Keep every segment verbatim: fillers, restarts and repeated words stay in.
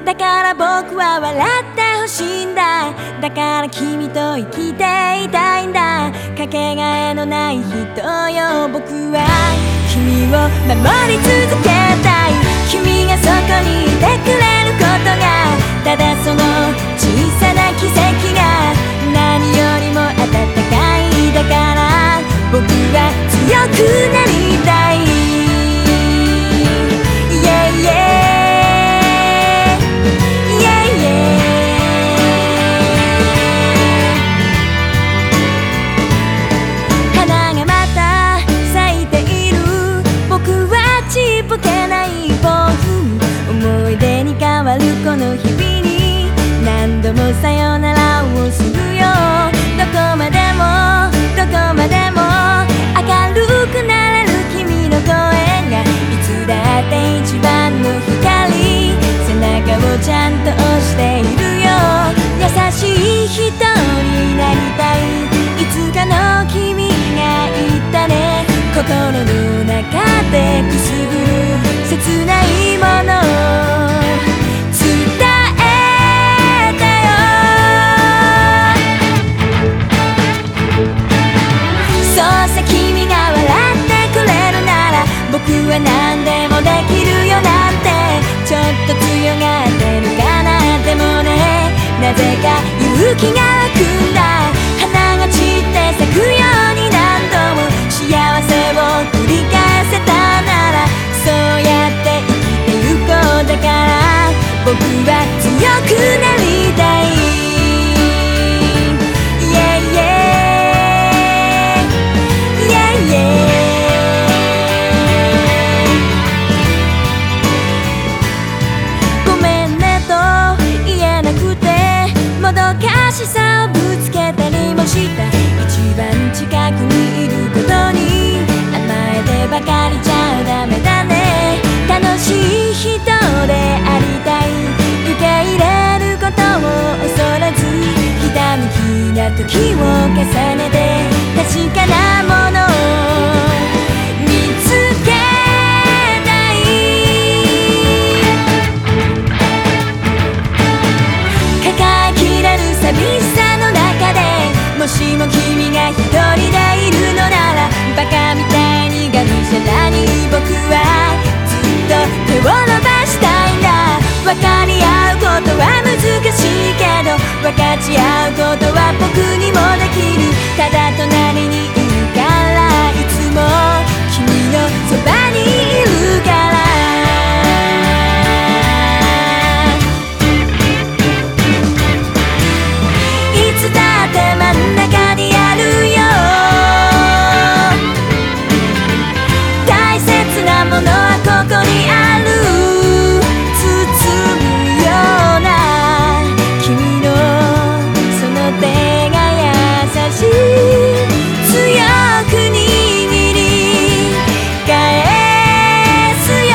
だから僕は笑ってほしいんだ。だから君と生きていたいんだ。かけがえのない人よ僕は。君を守り続けたい。君がそこにいてくれることが、ただその小さな奇跡が何よりも温かい。だから僕は強くなりたい。yeah, yeahこの日々に何度もさよならをするよ。どこまでもどこまでも明るくなれる君の声がいつだって一番の光。背中をちゃんと押しているよ。優しい人になりたい。いつかの君が言ったね。心の中でくすぶる切ないもの僕は何でもできるよなんて。ちょっと強がってるかな。でもね、なぜか勇気が湧くんだ。花が散って咲くように何度も幸せを繰り返せたなら、そうやって生きてゆこう。だから僕は強くなりたい。もどかしさをぶつけたりもした。一番近くにいることに甘えてばかりじゃダメだね。楽しい人でありたい。受け入れることを恐れず、ひたむきな時を重ねて確かなものを見つけたい。抱えきれる寂しさの中で、もしも君が一人でいるのなら、バカみたいにがむしゃらに僕はずっと手を伸ばしたいんだ。分かり合うことは難しいけど、分かち合うことは僕にもできる。ただ隣にいるから、いつも君のそばにいるから。いつだって真ん中にあるよ。大切なものはここにある。包むような君のその手が優しい。強く握り返すよ。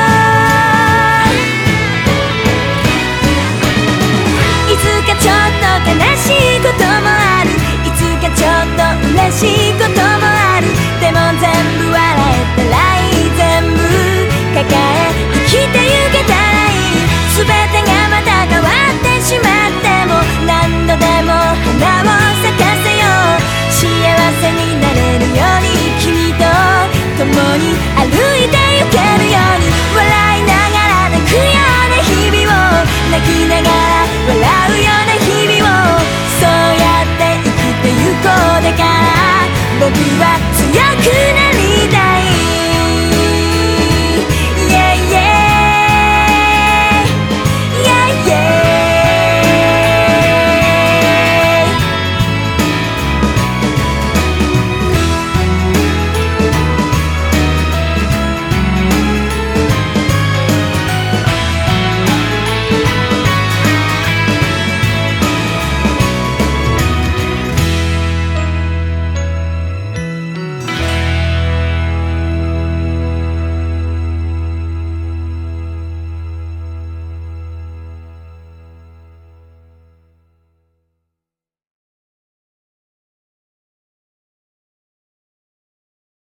いつかちょっと悲しいこともある。いつかちょっと嬉しいこともある。でも全部笑えたらいい。全部抱え生きてゆけたらいい。全てがまた変わってしまっても、何度でも花を咲かせよう。幸せになれるように、君と共に歩いてゆけるように。笑いながら泣くような日々を、泣きながら笑うような日々を、そうやって生きてゆこう。だから僕は強く